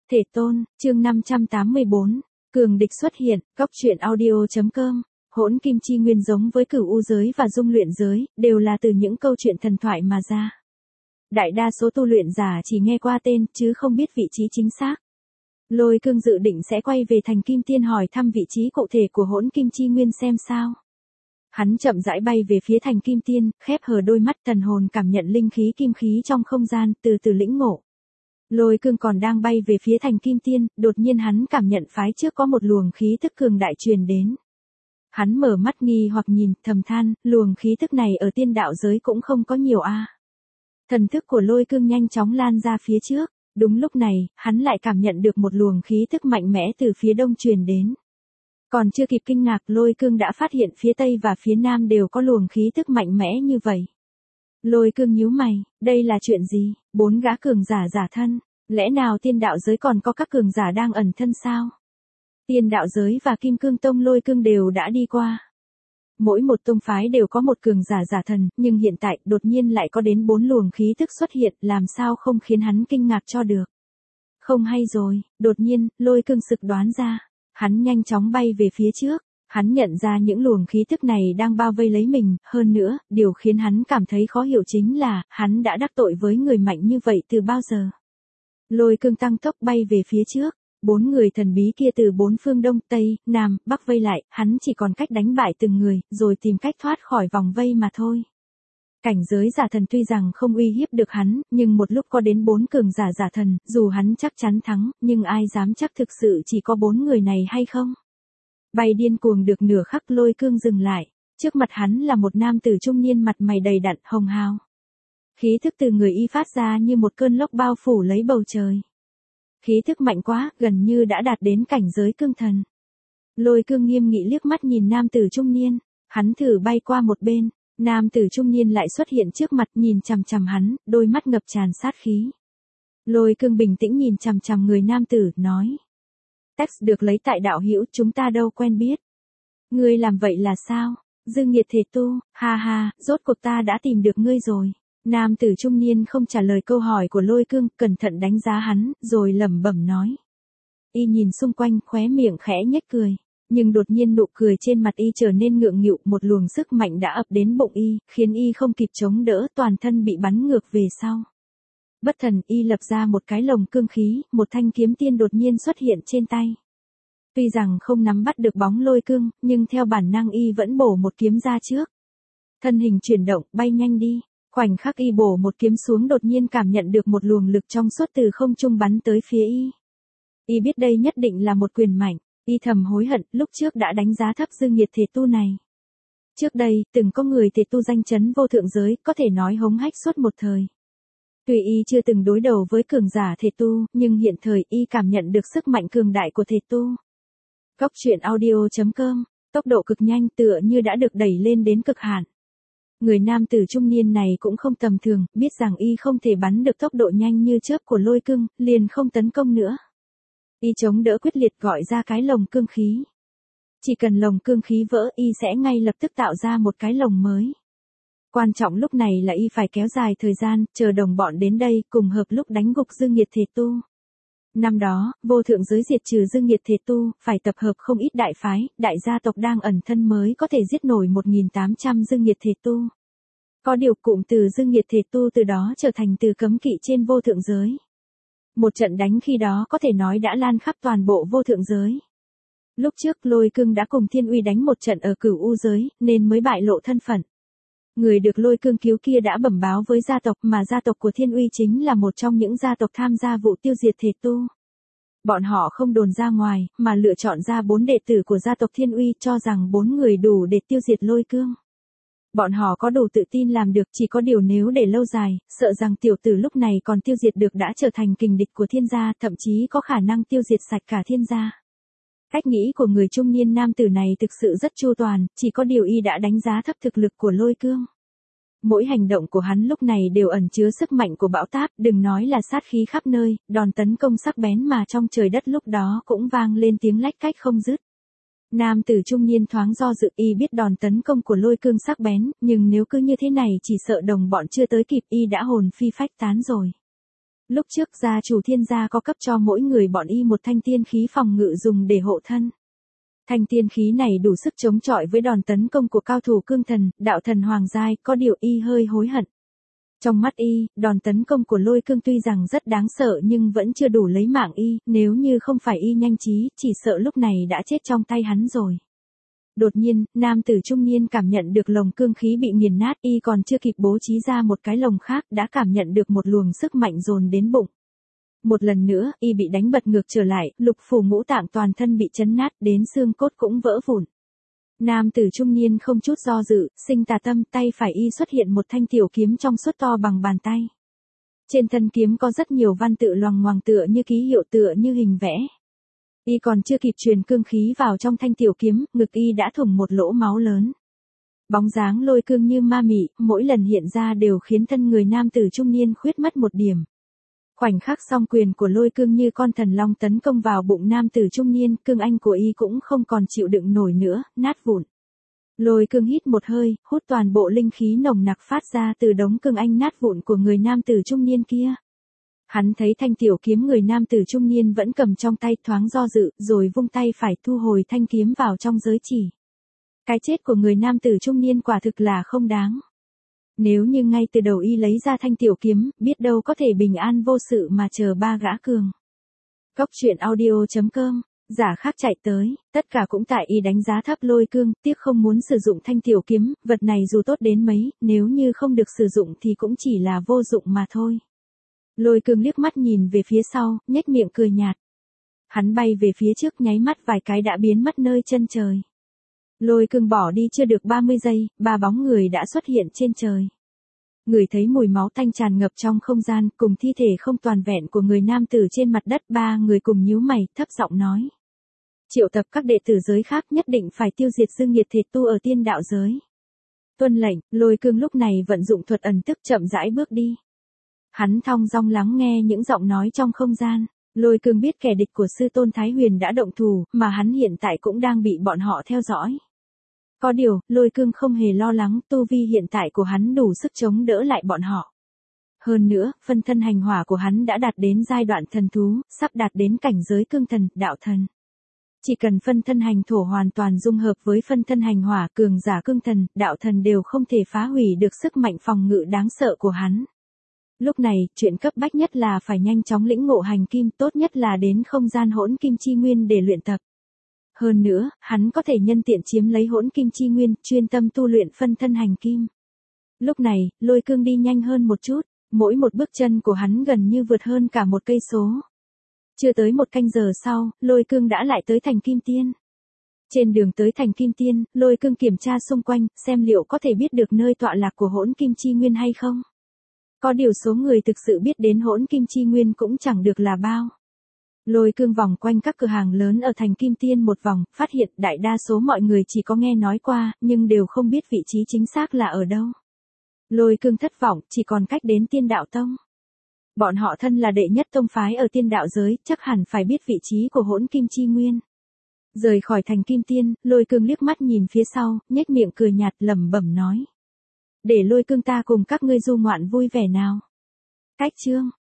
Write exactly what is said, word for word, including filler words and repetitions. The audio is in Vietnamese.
Thể tôn, chương năm trăm tám mươi bốn, cường địch xuất hiện, góc truyện audio.com. Hỗn kim chi nguyên giống với cửu u giới và dung luyện giới, đều là từ những câu chuyện thần thoại mà ra. Đại đa số tu luyện giả chỉ nghe qua tên, chứ không biết vị trí chính xác. Lôi Cương dự định sẽ quay về thành Kim Tiên hỏi thăm vị trí cụ thể của hỗn kim chi nguyên xem sao. Hắn chậm rãi bay về phía thành Kim Tiên, khép hờ đôi mắt, thần hồn cảm nhận linh khí kim khí trong không gian, từ từ lĩnh ngộ. Lôi Cương còn đang bay về phía thành Kim Tiên, đột nhiên hắn cảm nhận phái trước có một luồng khí tức cường đại truyền đến. Hắn mở mắt nghi hoặc nhìn, thầm than, luồng khí tức này ở tiên đạo giới cũng không có nhiều a. À. Thần thức của Lôi Cương nhanh chóng lan ra phía trước, đúng lúc này, hắn lại cảm nhận được một luồng khí tức mạnh mẽ từ phía đông truyền đến. Còn chưa kịp kinh ngạc, Lôi Cương đã phát hiện phía tây và phía nam đều có luồng khí tức mạnh mẽ như vậy. Lôi Cương nhíu mày, đây là chuyện gì? Bốn gã cường giả giả thân, lẽ nào tiên đạo giới còn có các cường giả đang ẩn thân sao? Tiên đạo giới và Kim Cương Tông Lôi Cương đều đã đi qua. Mỗi một tông phái đều có một cường giả giả thần, nhưng hiện tại đột nhiên lại có đến bốn luồng khí tức xuất hiện, làm sao không khiến hắn kinh ngạc cho được. Không hay rồi, đột nhiên, Lôi Cương sực đoán ra. Hắn nhanh chóng bay về phía trước. Hắn nhận ra những luồng khí tức này đang bao vây lấy mình, hơn nữa, điều khiến hắn cảm thấy khó hiểu chính là, hắn đã đắc tội với người mạnh như vậy từ bao giờ. Lôi Cương tăng tốc bay về phía trước, bốn người thần bí kia từ bốn phương đông, tây, nam, bắc vây lại, hắn chỉ còn cách đánh bại từng người, rồi tìm cách thoát khỏi vòng vây mà thôi. Cảnh giới giả thần tuy rằng không uy hiếp được hắn, nhưng một lúc có đến bốn cường giả giả thần, dù hắn chắc chắn thắng, nhưng ai dám chắc thực sự chỉ có bốn người này hay không? Bay điên cuồng được nửa khắc, Lôi Cương dừng lại, trước mặt hắn là một nam tử trung niên mặt mày đầy đặn, hồng hào. Khí thức từ người y phát ra như một cơn lốc bao phủ lấy bầu trời. Khí thức mạnh quá, gần như đã đạt đến cảnh giới cương thần. Lôi Cương nghiêm nghị liếc mắt nhìn nam tử trung niên, hắn thử bay qua một bên, nam tử trung niên lại xuất hiện trước mặt, nhìn chằm chằm hắn, đôi mắt ngập tràn sát khí. Lôi Cương bình tĩnh nhìn chằm chằm người nam tử, nói. Text được lấy tại đạo hữu, chúng ta đâu quen biết. Ngươi làm vậy là sao? Dư nghiệt thể tu, ha ha, rốt cuộc ta đã tìm được ngươi rồi. Nam tử trung niên không trả lời câu hỏi của Lôi Cương, cẩn thận đánh giá hắn, rồi lẩm bẩm nói. Y nhìn xung quanh, khóe miệng khẽ nhếch cười. Nhưng đột nhiên nụ cười trên mặt y trở nên ngượng nghịu, một luồng sức mạnh đã ập đến bụng y, khiến y không kịp chống đỡ, toàn thân bị bắn ngược về sau. Bất thần, y lập ra một cái lồng cương khí, một thanh kiếm tiên đột nhiên xuất hiện trên tay. Tuy rằng không nắm bắt được bóng Lôi Cương, nhưng theo bản năng y vẫn bổ một kiếm ra trước. Thân hình chuyển động, bay nhanh đi. Khoảnh khắc y bổ một kiếm xuống, đột nhiên cảm nhận được một luồng lực trong suốt từ không trung bắn tới phía y. Y biết đây nhất định là một quyền mạnh, y thầm hối hận lúc trước đã đánh giá thấp dư nghiệt thể tu này. Trước đây, từng có người thể tu danh chấn vô thượng giới, có thể nói hống hách suốt một thời. Tuy y chưa từng đối đầu với cường giả thể tu, nhưng hiện thời y cảm nhận được sức mạnh cường đại của thể tu. Góc truyện audio.com, tốc độ cực nhanh, tựa như đã được đẩy lên đến cực hạn. Người nam tử trung niên này cũng không tầm thường, biết rằng y không thể bắn được tốc độ nhanh như chớp của Lôi Cương, liền không tấn công nữa. Y chống đỡ quyết liệt, gọi ra cái lồng cương khí. Chỉ cần lồng cương khí vỡ, y sẽ ngay lập tức tạo ra một cái lồng mới. Quan trọng lúc này là y phải kéo dài thời gian, chờ đồng bọn đến đây, cùng hợp lúc đánh gục dư nghiệt thể tu. Năm đó, vô thượng giới diệt trừ dư nghiệt thể tu, phải tập hợp không ít đại phái, đại gia tộc đang ẩn thân mới có thể giết nổi một nghìn tám trăm dư nghiệt thể tu. Có điều cụm từ dư nghiệt thể tu từ đó trở thành từ cấm kỵ trên vô thượng giới. Một trận đánh khi đó có thể nói đã lan khắp toàn bộ vô thượng giới. Lúc trước Lôi Cương đã cùng Thiên Uy đánh một trận ở cửu u giới, nên mới bại lộ thân phận. Người được Lôi Cương cứu kia đã bẩm báo với gia tộc, mà gia tộc của Thiên Uy chính là một trong những gia tộc tham gia vụ tiêu diệt thể tu. Bọn họ không đồn ra ngoài, mà lựa chọn ra bốn đệ tử của gia tộc Thiên Uy, cho rằng bốn người đủ để tiêu diệt Lôi Cương. Bọn họ có đủ tự tin làm được, chỉ có điều nếu để lâu dài, sợ rằng tiểu tử lúc này còn tiêu diệt được đã trở thành kình địch của thiên gia, thậm chí có khả năng tiêu diệt sạch cả thiên gia. Cách nghĩ của người trung niên nam tử này thực sự rất chu toàn, chỉ có điều y đã đánh giá thấp thực lực của Lôi Cương. Mỗi hành động của hắn lúc này đều ẩn chứa sức mạnh của bão táp, đừng nói là sát khí khắp nơi, đòn tấn công sắc bén mà trong trời đất lúc đó cũng vang lên tiếng lách cách không dứt. Nam tử trung niên thoáng do dự, y biết đòn tấn công của Lôi Cương sắc bén, nhưng nếu cứ như thế này chỉ sợ đồng bọn chưa tới kịp, y đã hồn phi phách tán rồi. Lúc trước gia chủ Thiên gia có cấp cho mỗi người bọn y một thanh tiên khí phòng ngự dùng để hộ thân. Thanh tiên khí này đủ sức chống chọi với đòn tấn công của cao thủ cương thần, đạo thần hoàng giai, có điều y hơi hối hận. Trong mắt y, đòn tấn công của lôi cương tuy rằng rất đáng sợ nhưng vẫn chưa đủ lấy mạng y, nếu như không phải y nhanh trí, chỉ sợ lúc này đã chết trong tay hắn rồi. Đột nhiên, nam tử trung niên cảm nhận được lồng cương khí bị nghiền nát, y còn chưa kịp bố trí ra một cái lồng khác, đã cảm nhận được một luồng sức mạnh dồn đến bụng. Một lần nữa, y bị đánh bật ngược trở lại, lục phủ ngũ tạng toàn thân bị chấn nát, đến xương cốt cũng vỡ vụn. Nam tử trung niên không chút do dự, sinh tà tâm, tay phải y xuất hiện một thanh tiểu kiếm trong suốt to bằng bàn tay. Trên thân kiếm có rất nhiều văn tự loằng ngoằng tựa như ký hiệu tựa như hình vẽ. Y còn chưa kịp truyền cương khí vào trong thanh tiểu kiếm, ngực y đã thủng một lỗ máu lớn. Bóng dáng lôi cương như ma mị, mỗi lần hiện ra đều khiến thân người nam tử trung niên khuyết mất một điểm. Khoảnh khắc song quyền của lôi cương như con thần long tấn công vào bụng nam tử trung niên, cương anh của y cũng không còn chịu đựng nổi nữa, nát vụn. Lôi cương hít một hơi, hút toàn bộ linh khí nồng nặc phát ra từ đống cương anh nát vụn của người nam tử trung niên kia. Hắn thấy thanh tiểu kiếm người nam tử trung niên vẫn cầm trong tay, thoáng do dự, rồi vung tay phải thu hồi thanh kiếm vào trong giới chỉ. Cái chết của người nam tử trung niên quả thực là không đáng. Nếu như ngay từ đầu y lấy ra thanh tiểu kiếm, biết đâu có thể bình an vô sự mà chờ ba gã cường. Cốc truyện audio chấm com, giả khác chạy tới, tất cả cũng tại y đánh giá thấp lôi cương, tiếc không muốn sử dụng thanh tiểu kiếm, vật này dù tốt đến mấy, nếu như không được sử dụng thì cũng chỉ là vô dụng mà thôi. Lôi cương liếc mắt nhìn về phía sau, nhếch miệng cười nhạt. Hắn bay về phía trước nháy mắt vài cái đã biến mất nơi chân trời. Lôi cương bỏ đi chưa được ba mươi giây, ba bóng người đã xuất hiện trên trời. Người thấy mùi máu tanh tràn ngập trong không gian, cùng thi thể không toàn vẹn của người nam tử trên mặt đất, ba người cùng nhíu mày, thấp giọng nói. Triệu tập các đệ tử giới khác nhất định phải tiêu diệt dương nghiệt thể tu ở tiên đạo giới. Tuân lệnh, lôi cương lúc này vận dụng thuật ẩn tức chậm rãi bước đi. Hắn thong dong lắng nghe những giọng nói trong không gian. Lôi cương biết kẻ địch của sư tôn Thái Huyền đã động thủ, mà hắn hiện tại cũng đang bị bọn họ theo dõi. Có điều, lôi cương không hề lo lắng, tu vi hiện tại của hắn đủ sức chống đỡ lại bọn họ. Hơn nữa, phân thân hành hỏa của hắn đã đạt đến giai đoạn thần thú, sắp đạt đến cảnh giới cương thần, đạo thần. Chỉ cần phân thân hành thổ hoàn toàn dung hợp với phân thân hành hỏa, cường giả cương thần, đạo thần đều không thể phá hủy được sức mạnh phòng ngự đáng sợ của hắn. Lúc này, chuyện cấp bách nhất là phải nhanh chóng lĩnh ngộ hành kim, tốt nhất là đến không gian hỗn kim chi nguyên để luyện tập. Hơn nữa, hắn có thể nhân tiện chiếm lấy hỗn kim chi nguyên, chuyên tâm tu luyện phân thân hành kim. Lúc này, lôi cương đi nhanh hơn một chút, mỗi một bước chân của hắn gần như vượt hơn cả một cây số. Chưa tới một canh giờ sau, lôi cương đã lại tới thành Kim Tiên. Trên đường tới thành Kim Tiên, lôi cương kiểm tra xung quanh, xem liệu có thể biết được nơi tọa lạc của hỗn kim chi nguyên hay không. Có điều số người thực sự biết đến hỗn kim chi nguyên cũng chẳng được là bao. Lôi cương vòng quanh các cửa hàng lớn ở thành Kim Tiên một vòng, phát hiện đại đa số mọi người chỉ có nghe nói qua, nhưng đều không biết vị trí chính xác là ở đâu. Lôi cương thất vọng, chỉ còn cách đến Tiên Đạo Tông. Bọn họ thân là đệ nhất tông phái ở tiên đạo giới, chắc hẳn phải biết vị trí của hỗn kim chi nguyên. Rời khỏi thành Kim Tiên, lôi cương liếc mắt nhìn phía sau, nhếch miệng cười nhạt lẩm bẩm nói. Để lôi cương ta cùng các ngươi du ngoạn vui vẻ nào. Cách chương.